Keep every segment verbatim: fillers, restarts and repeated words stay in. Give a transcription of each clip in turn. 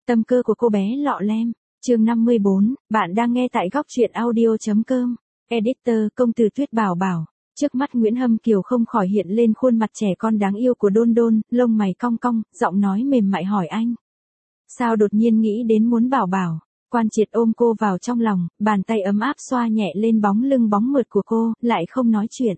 Tâm cơ của cô bé lọ lem, chương năm mươi bốn, bạn đang nghe tại góc truyện audio.com. Editor công từ Tuyết Bảo Bảo. Trước mắt Nguyễn Hâm Kiều không khỏi hiện lên khuôn mặt trẻ con đáng yêu của Đôn Đôn, lông mày cong cong, giọng nói mềm mại hỏi anh. Sao đột nhiên nghĩ đến muốn Bảo Bảo? Quan Triệt ôm cô vào trong lòng, bàn tay ấm áp xoa nhẹ lên bóng lưng bóng mượt của cô, lại không nói chuyện.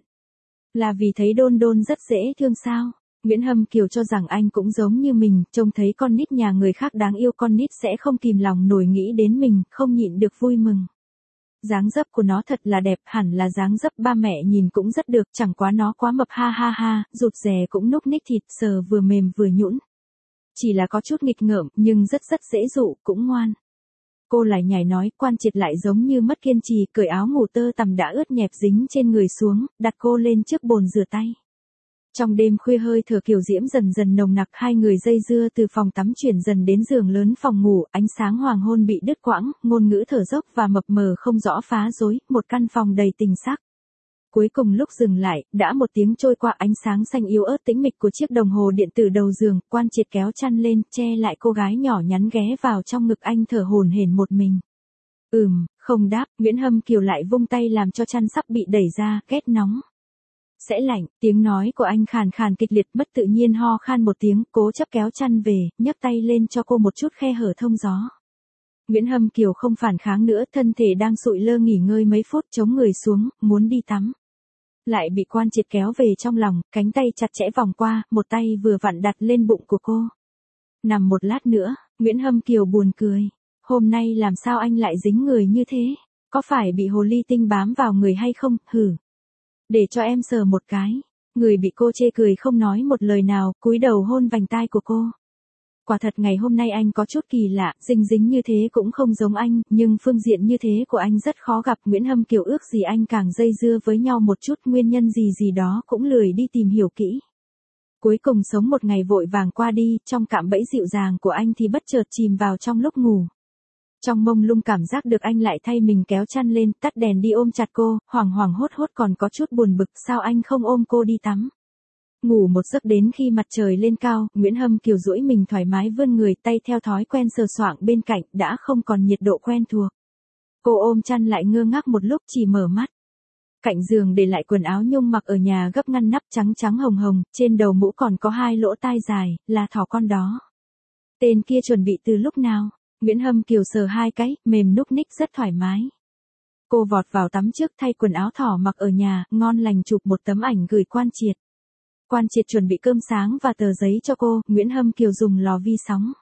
Là vì thấy Đôn Đôn rất dễ thương sao? Nguyễn Hâm Kiều cho rằng anh cũng giống như mình, trông thấy con nít nhà người khác đáng yêu, con nít sẽ không kìm lòng nổi nghĩ đến mình, không nhịn được vui mừng. Dáng dấp của nó thật là đẹp, hẳn là dáng dấp ba mẹ nhìn cũng rất được, chẳng quá nó quá mập ha ha ha, rụt rè cũng núc ních thịt, sờ vừa mềm vừa nhũn. Chỉ là có chút nghịch ngợm, nhưng rất rất dễ dụ, cũng ngoan. Cô lại nhảy nói, Quan Triệt lại giống như mất kiên trì, cởi áo ngủ tơ tằm đã ướt nhẹp dính trên người xuống, đặt cô lên trước bồn rửa tay. Trong đêm khuya hơi thở kiều diễm dần dần nồng nặc, hai người dây dưa từ phòng tắm chuyển dần đến giường lớn phòng ngủ, ánh sáng hoàng hôn bị đứt quãng, ngôn ngữ thở dốc và mập mờ không rõ phá rối, một căn phòng đầy tình sắc. Cuối cùng lúc dừng lại, đã một tiếng trôi qua, ánh sáng xanh yếu ớt tĩnh mịch của chiếc đồng hồ điện tử đầu giường, Quan Triệt kéo chăn lên, che lại cô gái nhỏ nhắn ghé vào trong ngực anh thở hổn hển một mình. Ừm, không đáp, Nguyễn Hâm Kiều lại vung tay làm cho chăn sắp bị đẩy ra, ghét nóng. Sẽ lạnh, tiếng nói của anh khàn khàn kịch liệt, bất tự nhiên ho khan một tiếng, cố chấp kéo chăn về, nhấc tay lên cho cô một chút khe hở thông gió. Nguyễn Hâm Kiều không phản kháng nữa, thân thể đang sụi lơ nghỉ ngơi mấy phút, chống người xuống, muốn đi tắm. Lại bị Quan Triệt kéo về trong lòng, cánh tay chặt chẽ vòng qua, một tay vừa vặn đặt lên bụng của cô. Nằm một lát nữa, Nguyễn Hâm Kiều buồn cười. Hôm nay làm sao anh lại dính người như thế? Có phải bị hồ ly tinh bám vào người hay không? Hử. Để cho em sờ một cái. Người bị cô chê cười không nói một lời nào, cúi đầu hôn vành tai của cô. Quả thật ngày hôm nay anh có chút kỳ lạ, dính dính như thế cũng không giống anh, nhưng phương diện như thế của anh rất khó gặp. Nguyễn Hâm Kiều ước gì anh càng dây dưa với nhau một chút, nguyên nhân gì gì đó cũng lười đi tìm hiểu kỹ. Cuối cùng sống một ngày vội vàng qua đi, trong cạm bẫy dịu dàng của anh thì bất chợt chìm vào trong lúc ngủ. Trong mông lung cảm giác được anh lại thay mình kéo chăn lên, tắt đèn đi ôm chặt cô, hoảng hoảng hốt hốt còn có chút buồn bực, sao anh không ôm cô đi tắm. Ngủ một giấc đến khi mặt trời lên cao, Nguyễn Hâm Kiều duỗi mình thoải mái vươn người, tay theo thói quen sờ soạng bên cạnh, đã không còn nhiệt độ quen thuộc. Cô ôm chăn lại ngơ ngác một lúc chỉ mở mắt. Cạnh giường để lại quần áo nhung mặc ở nhà gấp ngăn nắp trắng trắng hồng hồng, trên đầu mũ còn có hai lỗ tai dài, là thỏ con đó. Tên kia chuẩn bị từ lúc nào? Nguyễn Hâm Kiều sờ hai cái, mềm núc ních rất thoải mái. Cô vọt vào tắm trước thay quần áo thỏ mặc ở nhà, ngon lành chụp một tấm ảnh gửi Quan Triệt. Quan Triệt chuẩn bị cơm sáng và tờ giấy cho cô, Nguyễn Hâm Kiều dùng lò vi sóng.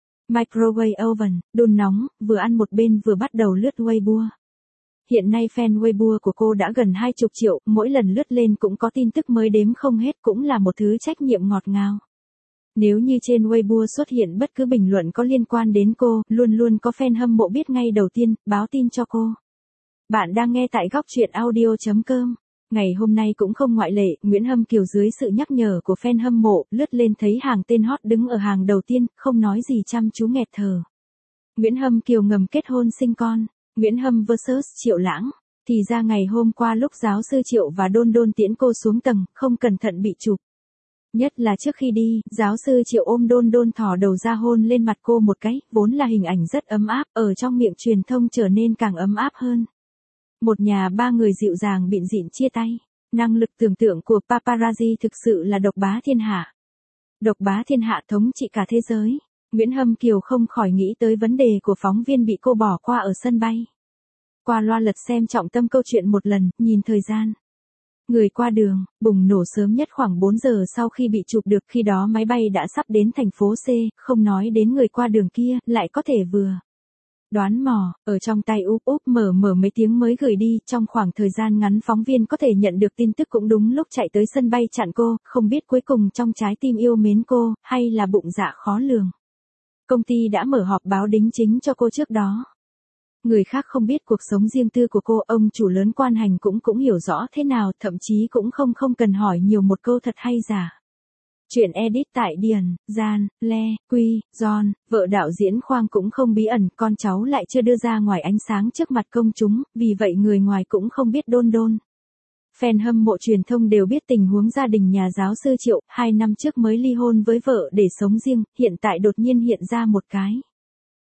Microwave oven, đun nóng, vừa ăn một bên vừa bắt đầu lướt Weibo. Hiện nay fan Weibo của cô đã gần hai mươi triệu, mỗi lần lướt lên cũng có tin tức mới đếm không hết, cũng là một thứ trách nhiệm ngọt ngào. Nếu như trên Weibo xuất hiện bất cứ bình luận có liên quan đến cô, luôn luôn có fan hâm mộ biết ngay đầu tiên, báo tin cho cô. Bạn đang nghe tại góc truyện audio.com. Ngày hôm nay cũng không ngoại lệ, Nguyễn Hâm Kiều dưới sự nhắc nhở của fan hâm mộ, lướt lên thấy hàng tên hot đứng ở hàng đầu tiên, không nói gì chăm chú nghẹt thở. Nguyễn Hâm Kiều ngầm kết hôn sinh con, Nguyễn Hâm versus Triệu Lãng. Thì ra ngày hôm qua lúc giáo sư Triệu và Đôn Đôn tiễn cô xuống tầng, không cẩn thận bị chụp. Nhất là trước khi đi, giáo sư Triệu ôm Đôn Đôn thò đầu ra hôn lên mặt cô một cái, vốn là hình ảnh rất ấm áp, ở trong miệng truyền thông trở nên càng ấm áp hơn. Một nhà ba người dịu dàng bịn dịn chia tay. Năng lực tưởng tượng của paparazzi thực sự là độc bá thiên hạ. Độc bá thiên hạ thống trị cả thế giới. Nguyễn Hâm Kiều không khỏi nghĩ tới vấn đề của phóng viên bị cô bỏ qua ở sân bay. Qua loa lật xem trọng tâm câu chuyện một lần, nhìn thời gian. Người qua đường, bùng nổ sớm nhất khoảng bốn giờ sau khi bị chụp được, khi đó máy bay đã sắp đến thành phố C, không nói đến người qua đường kia, lại có thể vừa đoán mò, ở trong tay úp úp mở mở mấy tiếng mới gửi đi, trong khoảng thời gian ngắn phóng viên có thể nhận được tin tức cũng đúng lúc chạy tới sân bay chặn cô, không biết cuối cùng trong trái tim yêu mến cô, hay là bụng dạ khó lường. Công ty đã mở họp báo đính chính cho cô trước đó. Người khác không biết cuộc sống riêng tư của cô, ông chủ lớn Quan Hành cũng cũng hiểu rõ thế nào, thậm chí cũng không không cần hỏi nhiều một câu thật hay giả. Chuyện edit tại Điền, Gian, Le, Quy, John, vợ đạo diễn Khoang cũng không bí ẩn, con cháu lại chưa đưa ra ngoài ánh sáng trước mặt công chúng, vì vậy người ngoài cũng không biết Đôn Đôn. Fan hâm mộ truyền thông đều biết tình huống gia đình nhà giáo sư Triệu, hai năm trước mới ly hôn với vợ để sống riêng, hiện tại đột nhiên hiện ra một cái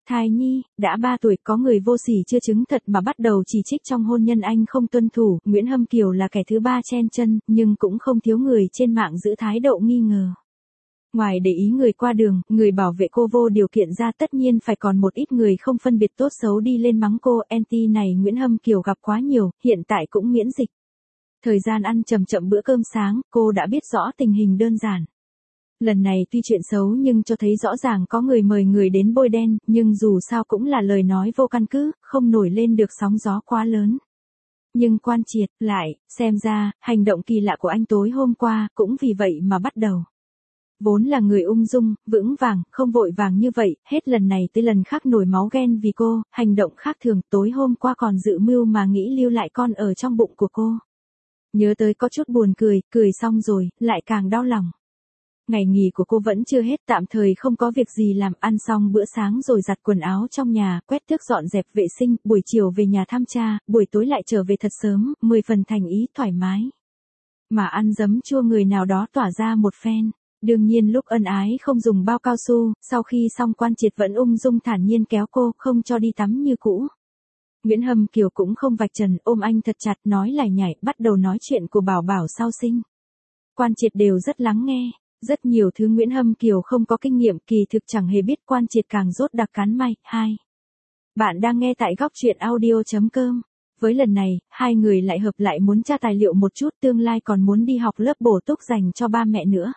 Thai nhi, đã ba tuổi có người vô sỉ chưa chứng thật mà bắt đầu chỉ trích trong hôn nhân anh không tuân thủ, Nguyễn Hâm Kiều là kẻ thứ ba chen chân, nhưng cũng không thiếu người trên mạng giữ thái độ nghi ngờ. Ngoài để ý người qua đường, người bảo vệ cô vô điều kiện ra tất nhiên phải còn một ít người không phân biệt tốt xấu đi lên mắng cô, anti này Nguyễn Hâm Kiều gặp quá nhiều, hiện tại cũng miễn dịch. Thời gian ăn chậm chậm bữa cơm sáng, cô đã biết rõ tình hình đơn giản. Lần này tuy chuyện xấu nhưng cho thấy rõ ràng có người mời người đến bôi đen, nhưng dù sao cũng là lời nói vô căn cứ, không nổi lên được sóng gió quá lớn. Nhưng Quan Triệt, lại, xem ra, hành động kỳ lạ của anh tối hôm qua, cũng vì vậy mà bắt đầu. Vốn là người ung dung, vững vàng, không vội vàng như vậy, hết lần này tới lần khác nổi máu ghen vì cô, hành động khác thường, tối hôm qua còn dự mưu mà nghĩ lưu lại con ở trong bụng của cô. Nhớ tới có chút buồn cười, cười xong rồi, lại càng đau lòng. Ngày nghỉ của cô vẫn chưa hết, tạm thời không có việc gì làm, ăn xong bữa sáng rồi giặt quần áo trong nhà, quét tước dọn dẹp vệ sinh, buổi chiều về nhà thăm cha, buổi tối lại trở về thật sớm, mười phần thành ý thoải mái. Mà ăn giấm chua người nào đó tỏa ra một phen. Đương nhiên lúc ân ái không dùng bao cao su, sau khi xong Quan Triệt vẫn ung dung thản nhiên kéo cô, không cho đi tắm như cũ. Nguyễn Hâm Kiều cũng không vạch trần, ôm anh thật chặt, nói lải nhải, bắt đầu nói chuyện của Bảo Bảo sau sinh. Quan Triệt đều rất lắng nghe. Rất nhiều thứ Nguyễn Hâm Kiều không có kinh nghiệm, kỳ thực chẳng hề biết Quan Triệt càng rốt đặc cán may. Hai. Bạn đang nghe tại góc truyện audio chấm com. Với lần này, hai người lại hợp lại muốn tra tài liệu một chút, tương lai còn muốn đi học lớp bổ túc dành cho ba mẹ nữa.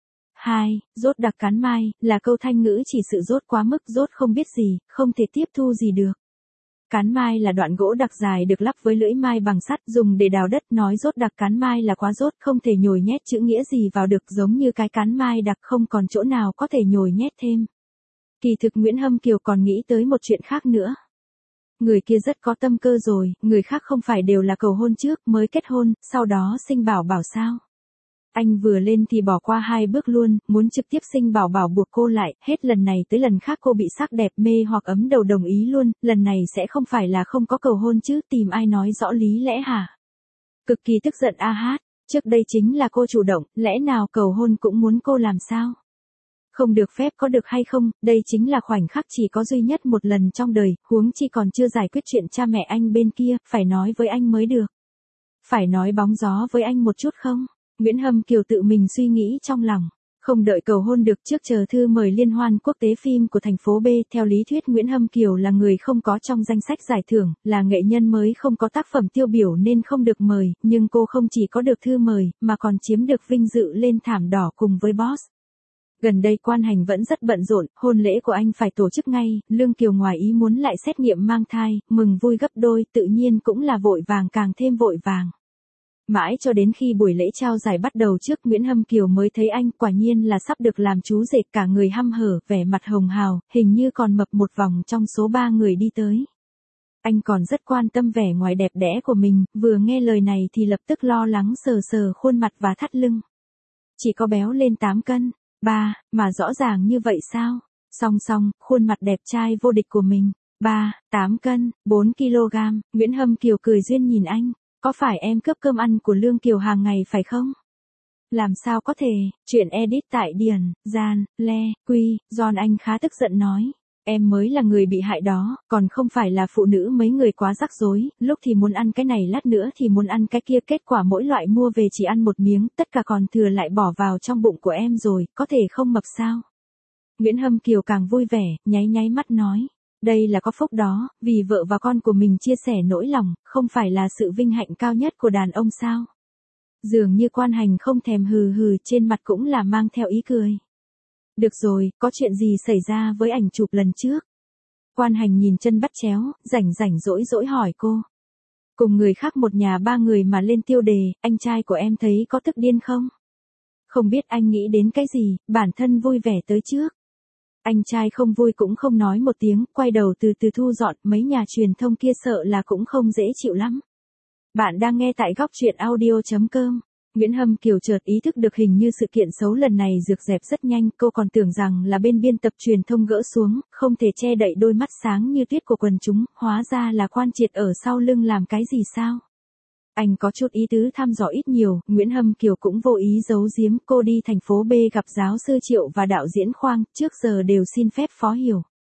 Hai. Rốt đặc cán mai, là câu Thanh ngữ chỉ sự rốt quá mức, rốt không biết gì, không thể tiếp thu gì được. Cán mai là đoạn gỗ đặc dài được lắp với lưỡi mai bằng sắt dùng để đào đất, nói rốt đặc cán mai là quá rốt, không thể nhồi nhét chữ nghĩa gì vào được, giống như cái cán mai đặc không còn chỗ nào có thể nhồi nhét thêm. Kỳ thực Nguyễn Hâm Kiều còn nghĩ tới một chuyện khác nữa. Người kia rất có tâm cơ rồi, người khác không phải đều là cầu hôn trước mới kết hôn, sau đó sinh Bảo Bảo sao? Anh vừa lên thì bỏ qua hai bước luôn, muốn trực tiếp sinh Bảo Bảo buộc cô lại, hết lần này tới lần khác cô bị sắc đẹp mê hoặc ấm đầu đồng ý luôn, lần này sẽ không phải là không có cầu hôn chứ, tìm ai nói rõ lý lẽ hả? Cực kỳ tức giận a hát, trước đây chính là cô chủ động, lẽ nào cầu hôn cũng muốn cô làm sao? Không được phép có được hay không, đây chính là khoảnh khắc chỉ có duy nhất một lần trong đời, huống chi còn chưa giải quyết chuyện cha mẹ anh bên kia, phải nói với anh mới được. Phải nói bóng gió với anh một chút không? Nguyễn Hâm Kiều tự mình suy nghĩ trong lòng, không đợi cầu hôn được trước chờ thư mời liên hoan quốc tế phim của thành phố B, theo lý thuyết Nguyễn Hâm Kiều là người không có trong danh sách giải thưởng, là nghệ nhân mới không có tác phẩm tiêu biểu nên không được mời, nhưng cô không chỉ có được thư mời, mà còn chiếm được vinh dự lên thảm đỏ cùng với boss. Gần đây Quan Hành vẫn rất bận rộn, hôn lễ của anh phải tổ chức ngay, Lương Kiều ngoài ý muốn lại xét nghiệm mang thai, mừng vui gấp đôi, tự nhiên cũng là vội vàng càng thêm vội vàng. Mãi cho đến khi buổi lễ trao giải bắt đầu trước, Nguyễn Hâm Kiều mới thấy anh, quả nhiên là sắp được làm chú rể, cả người hăm hở, vẻ mặt hồng hào, hình như còn mập một vòng trong số ba người đi tới. Anh còn rất quan tâm vẻ ngoài đẹp đẽ của mình, vừa nghe lời này thì lập tức lo lắng sờ sờ khuôn mặt và thắt lưng. Chỉ có béo lên tám cân, ba, mà rõ ràng như vậy sao? Song song, khuôn mặt đẹp trai vô địch của mình, ba, tám cân, bốn ki lô gam, Nguyễn Hâm Kiều cười duyên nhìn anh. Có phải em cướp cơm ăn của Lương Kiều hàng ngày phải không? Làm sao có thể, chuyện edit tại Điền, Gian, Le, Quy, John anh khá tức giận nói. Em mới là người bị hại đó, còn không phải là phụ nữ mấy người quá rắc rối, lúc thì muốn ăn cái này lát nữa thì muốn ăn cái kia, kết quả mỗi loại mua về chỉ ăn một miếng, tất cả còn thừa lại bỏ vào trong bụng của em rồi, có thể không mập sao? Nguyễn Hâm Kiều càng vui vẻ, nháy nháy mắt nói. Đây là có phúc đó, vì vợ và con của mình chia sẻ nỗi lòng, không phải là sự vinh hạnh cao nhất của đàn ông sao? Dường như Quan Hành không thèm hừ hừ, trên mặt cũng là mang theo ý cười. Được rồi, có chuyện gì xảy ra với ảnh chụp lần trước? Quan Hành nhìn chân bắt chéo, rảnh rảnh rỗi rỗi hỏi cô. Cùng người khác một nhà ba người mà lên tiêu đề, anh trai của em thấy có tức điên không? Không biết anh nghĩ đến cái gì, bản thân vui vẻ tới trước. Anh trai không vui cũng không nói một tiếng, quay đầu từ từ thu dọn, mấy nhà truyền thông kia sợ là cũng không dễ chịu lắm. Bạn đang nghe tại góc truyện audio chấm com. Nguyễn Hâm Kiều chợt ý thức được hình như sự kiện xấu lần này rược rẹp rất nhanh, cô còn tưởng rằng là bên biên tập truyền thông gỡ xuống, không thể che đậy đôi mắt sáng như tuyết của quần chúng, hóa ra là Quan Triệt ở sau lưng làm cái gì sao? Anh có chút ý tứ thăm dò ít nhiều, Nguyễn Hâm Kiều cũng vô ý giấu giếm, cô đi thành phố B gặp giáo sư Triệu và đạo diễn Khoang, trước giờ đều xin phép Phó Hiểu.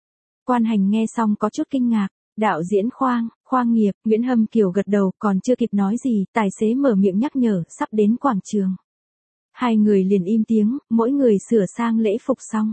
Quan Hành nghe xong có chút kinh ngạc. Đạo diễn Khoang, Khoang Nghiệp, Nguyễn Hâm Kiều gật đầu, còn chưa kịp nói gì, tài xế mở miệng nhắc nhở, sắp đến quảng trường. Hai người liền im tiếng, mỗi người sửa sang lễ phục xong.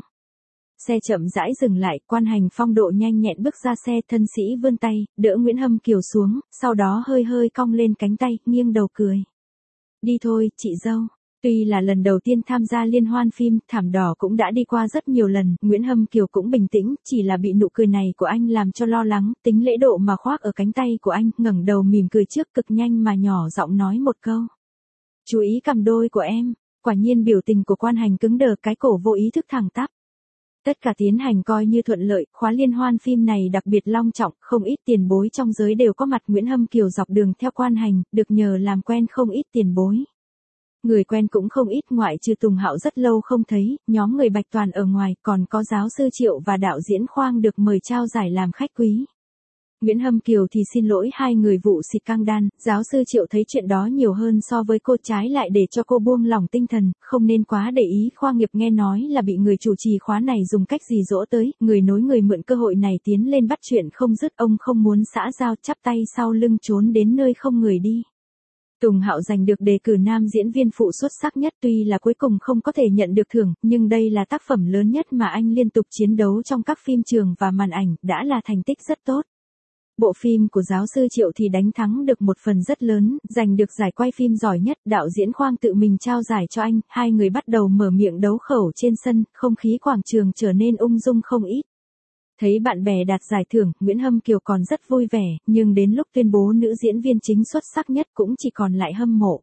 Xe chậm rãi dừng lại, Quan Hành phong độ nhanh nhẹn bước ra xe, thân sĩ vươn tay, đỡ Nguyễn Hâm Kiều xuống, sau đó hơi hơi cong lên cánh tay, nghiêng đầu cười. Đi thôi, chị dâu. Tuy là lần đầu tiên tham gia liên hoan phim, thảm đỏ cũng đã đi qua rất nhiều lần, Nguyễn Hâm Kiều cũng bình tĩnh, chỉ là bị nụ cười này của anh làm cho lo lắng, tính lễ độ mà khoác ở cánh tay của anh, ngẩng đầu mỉm cười trước, cực nhanh mà nhỏ giọng nói một câu. Chú ý cằm đôi của em. Quả nhiên biểu tình của Quan Hành cứng đờ, cái cổ vô ý thức thẳng tắp. Tất cả tiến hành coi như thuận lợi, khóa liên hoan phim này đặc biệt long trọng, không ít tiền bối trong giới đều có mặt. Nguyễn Hâm Kiều dọc đường theo Quan Hành, được nhờ làm quen không ít tiền bối. Người quen cũng không ít, ngoại trừ Tùng Hạo rất lâu không thấy, nhóm người Bạch Toàn ở ngoài, còn có giáo sư Triệu và đạo diễn Khoang được mời trao giải làm khách quý. Nguyễn Hâm Kiều thì xin lỗi hai người vụ xịt căng đan, giáo sư Triệu thấy chuyện đó nhiều hơn so với cô, trái lại để cho cô buông lỏng tinh thần, không nên quá để ý. Khoa Nghiệp nghe nói là bị người chủ trì khóa này dùng cách gì dỗ tới, người nối người mượn cơ hội này tiến lên bắt chuyện không dứt, ông không muốn xã giao, chắp tay sau lưng trốn đến nơi không người đi. Tùng Hạo giành được đề cử nam diễn viên phụ xuất sắc nhất, tuy là cuối cùng không có thể nhận được thưởng, nhưng đây là tác phẩm lớn nhất mà anh liên tục chiến đấu trong các phim trường và màn ảnh, đã là thành tích rất tốt. Bộ phim của giáo sư Triệu thì đánh thắng được một phần rất lớn, giành được giải quay phim giỏi nhất, đạo diễn Khoang tự mình trao giải cho anh, hai người bắt đầu mở miệng đấu khẩu trên sân, không khí quảng trường trở nên ung dung không ít. Thấy bạn bè đạt giải thưởng, Nguyễn Hâm Kiều còn rất vui vẻ, nhưng đến lúc tuyên bố nữ diễn viên chính xuất sắc nhất cũng chỉ còn lại hâm mộ.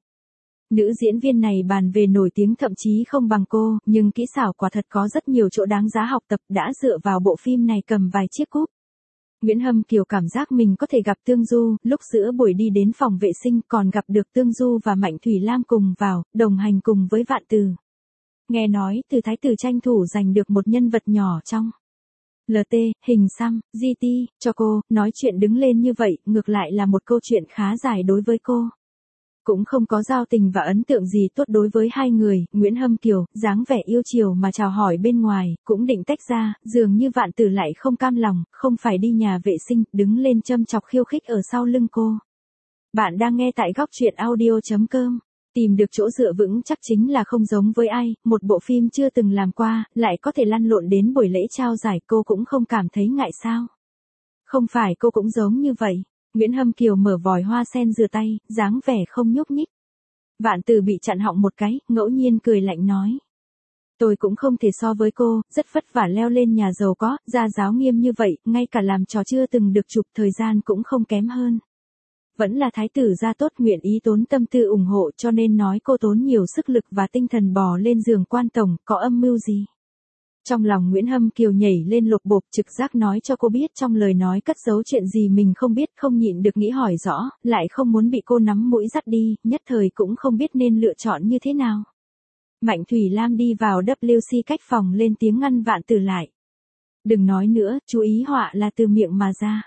Nữ diễn viên này bàn về nổi tiếng thậm chí không bằng cô, nhưng kỹ xảo quả thật có rất nhiều chỗ đáng giá học tập, đã dựa vào bộ phim này cầm vài chiếc cúp. Nguyễn Hâm Kiều cảm giác mình có thể gặp Tương Du, lúc giữa buổi đi đến phòng vệ sinh còn gặp được Tương Du và Mạnh Thủy Lam cùng vào, đồng hành cùng với Vạn Từ. Nghe nói, Từ Thái Tử tranh thủ giành được một nhân vật nhỏ trong lờ tê, hình xăm, giê tê, cho cô, nói chuyện đứng lên như vậy, ngược lại là một câu chuyện khá dài đối với cô. Cũng không có giao tình và ấn tượng gì tốt đối với hai người, Nguyễn Hâm Kiều, dáng vẻ yêu chiều mà chào hỏi bên ngoài, cũng định tách ra, dường như Vạn Tử lại không cam lòng, không phải đi nhà vệ sinh, đứng lên châm chọc khiêu khích ở sau lưng cô. Bạn đang nghe tại góc truyện audio chấm com. Tìm được chỗ dựa vững chắc chính là không giống với ai, một bộ phim chưa từng làm qua, lại có thể lăn lộn đến buổi lễ trao giải, cô cũng không cảm thấy ngại sao. Không phải cô cũng giống như vậy. Nguyễn Hâm Kiều mở vòi hoa sen rửa tay, dáng vẻ không nhúc nhích. Vạn Từ bị chặn họng một cái, ngẫu nhiên cười lạnh nói. Tôi cũng không thể so với cô, rất vất vả leo lên nhà giàu có, gia giáo nghiêm như vậy, ngay cả làm trò chưa từng được chụp thời gian cũng không kém hơn. Vẫn là thái tử gia tốt, nguyện ý tốn tâm tư ủng hộ, cho nên nói cô tốn nhiều sức lực và tinh thần bò lên giường Quan tổng, có âm mưu gì. Trong lòng Nguyễn Hâm Kiều nhảy lên lột bột, trực giác nói cho cô biết trong lời nói cất giấu chuyện gì mình không biết, không nhịn được nghĩ hỏi rõ, lại không muốn bị cô nắm mũi dắt đi, nhất thời cũng không biết nên lựa chọn như thế nào. Mạnh Thủy Lam đi vào vê kép cách phòng lên tiếng ngăn Vạn Tử lại. Đừng nói nữa, chú ý họa là từ miệng mà ra.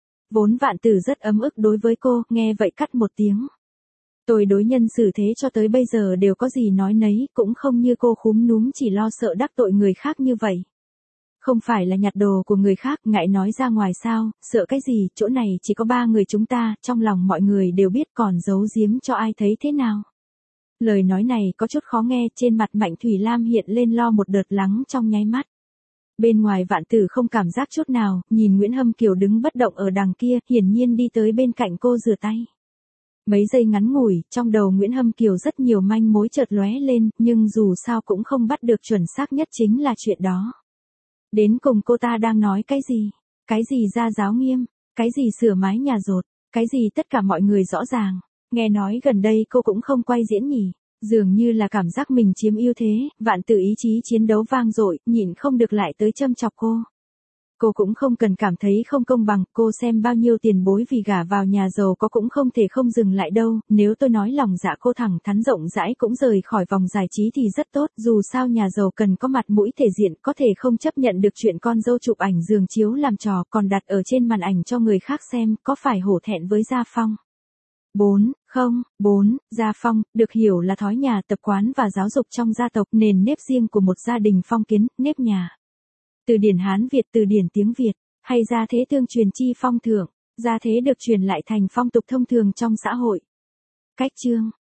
Vốn Vạn Tử rất ấm ức đối với cô, nghe vậy cắt một tiếng. Tôi đối nhân xử thế cho tới bây giờ đều có gì nói nấy, cũng không như cô khúm núm chỉ lo sợ đắc tội người khác như vậy. Không phải là nhặt đồ của người khác, ngại nói ra ngoài sao, sợ cái gì, chỗ này chỉ có ba người chúng ta, trong lòng mọi người đều biết, còn giấu giếm cho ai thấy thế nào. Lời nói này có chút khó nghe, trên mặt Mạnh Thủy Lam hiện lên lo một đợt lắng trong nháy mắt. Bên ngoài Vạn Tử không cảm giác chút nào, nhìn Nguyễn Hâm Kiều đứng bất động ở đằng kia, hiển nhiên đi tới bên cạnh cô rửa tay. Mấy giây ngắn ngủi, trong đầu Nguyễn Hâm Kiều rất nhiều manh mối chợt lóe lên, nhưng dù sao cũng không bắt được chuẩn xác nhất chính là chuyện đó. Đến cùng cô ta đang nói cái gì? Cái gì gia giáo nghiêm? Cái gì sửa mái nhà dột? Cái gì tất cả mọi người rõ ràng? Nghe nói gần đây cô cũng không quay diễn nhỉ? Dường như là cảm giác mình chiếm ưu thế, Vạn Tử ý chí chiến đấu vang dội, nhịn không được lại tới châm chọc cô. Cô cũng không cần cảm thấy không công bằng, cô xem bao nhiêu tiền bối vì gả vào nhà giàu có cũng không thể không dừng lại đâu, nếu tôi nói lòng dạ cô thẳng thắn rộng rãi cũng rời khỏi vòng giải trí thì rất tốt, dù sao nhà giàu cần có mặt mũi thể diện, có thể không chấp nhận được chuyện con dâu chụp ảnh giường chiếu làm trò, còn đặt ở trên màn ảnh cho người khác xem, có phải hổ thẹn với gia phong. bốn, không, bốn, gia phong, được hiểu là thói nhà, tập quán và giáo dục trong gia tộc, nền nếp riêng của một gia đình phong kiến, nếp nhà. Từ điển Hán Việt, từ điển tiếng Việt. hay gia thế tương truyền chi phong thưởng, gia thế được truyền lại thành phong tục thông thường trong xã hội. Cách chương